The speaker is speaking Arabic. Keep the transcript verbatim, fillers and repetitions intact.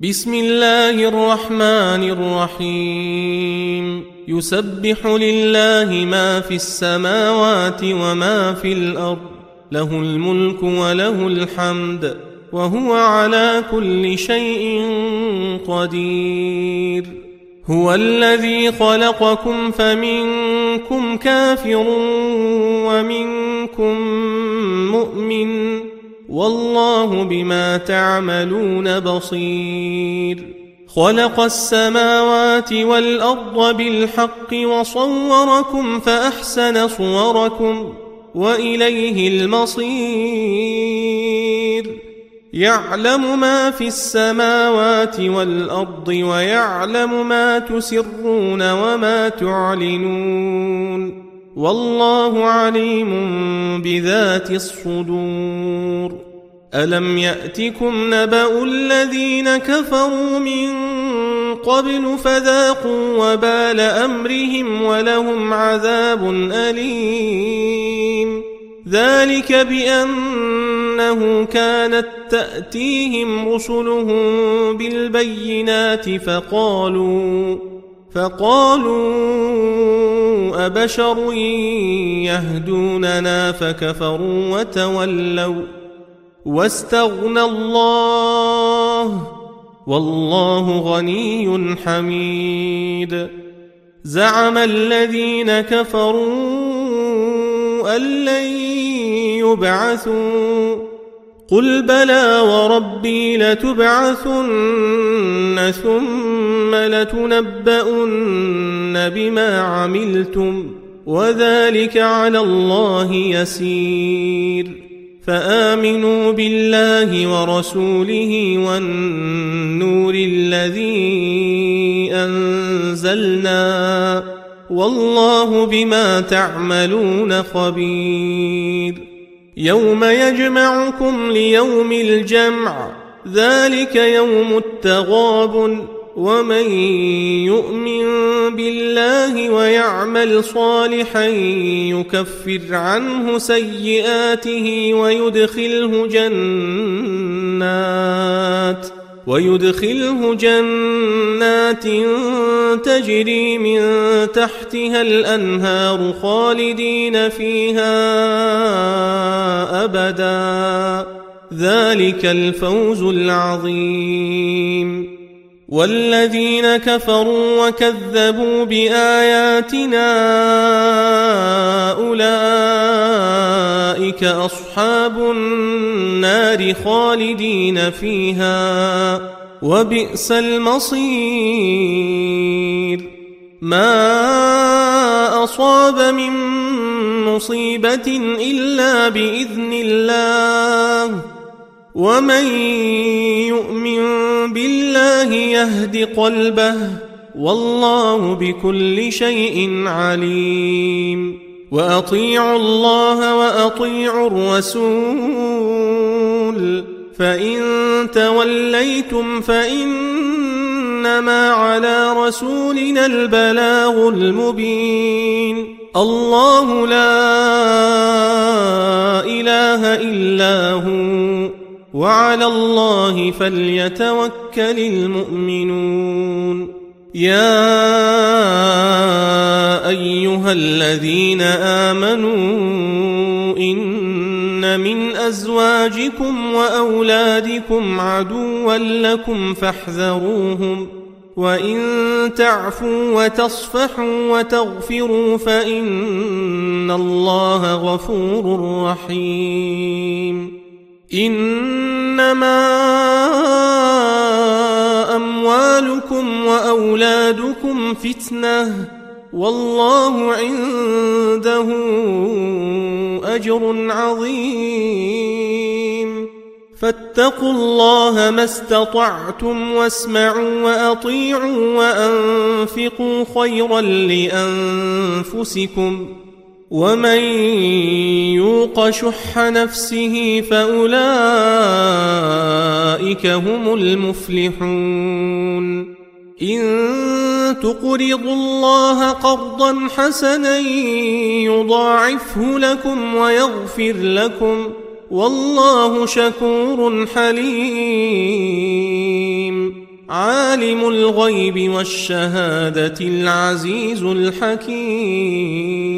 بسم الله الرحمن الرحيم يسبح لله ما في السماوات وما في الأرض له الملك وله الحمد وهو على كل شيء قدير هو الذي خلقكم فمنكم كافر ومنكم مؤمن والله بما تعملون بصير خلق السماوات والأرض بالحق وصوركم فأحسن صوركم وإليه المصير يعلم ما في السماوات والأرض ويعلم ما تسرون وما تعلنون والله عليم بذات الصدور ألم يأتكم نبأ الذين كفروا من قبل فذاقوا وبال أمرهم ولهم عذاب أليم ذلك بأنه كانت تأتيهم رسلهم بالبينات فقالوا فقالوا أبشر يهدوننا فكفروا وتولوا واستغنى الله والله غني حميد زعم الذين كفروا أن لن يبعثوا قل بلى وربي لتبعثن ثم لتنبؤن بما عملتم وذلك على الله يسير فآمنوا بالله ورسوله والنور الذي أنزلنا والله بما تعملون خبير يوم يجمعكم ليوم الجمع ذلك يوم التغابن ومن يؤمن بالله ويعمل صالحا يكفر عنه سيئاته ويدخله جنات ويدخله جنات تجري من تحتها الأنهار خالدين فيها أبدا ذلك الفوز العظيم والذين كفروا وكذبوا بآياتنا أولئك أصحاب النار خالدين فيها وبئس المصير ما أصاب من مصيبة إلا بإذن الله ومن يؤمن بالله يهد قلبه والله بكل شيء عليم وأطيعوا الله وأطيعوا الرسول فإن توليتم فإنما على رسولنا البلاغ المبين الله لا إله إلا هو وعلى الله فليتوكل المؤمنون يا أيها الذين آمنوا إن من أزواجكم وأولادكم عدوا لكم فاحذروهم وإن تعفوا وتصفحوا وتغفروا فإن الله غفور رحيم إنما أموالكم وأولادكم فتنة والله عنده أجر عظيم فاتقوا الله ما استطعتم واسمعوا وأطيعوا وأنفقوا خيرا لأنفسكم ومن يوق شح نفسه فأولئك هم المفلحون إن تقرضوا الله قرضا حسنا يضاعفه لكم ويغفر لكم والله شكور حليم عالم الغيب والشهادة العزيز الحكيم.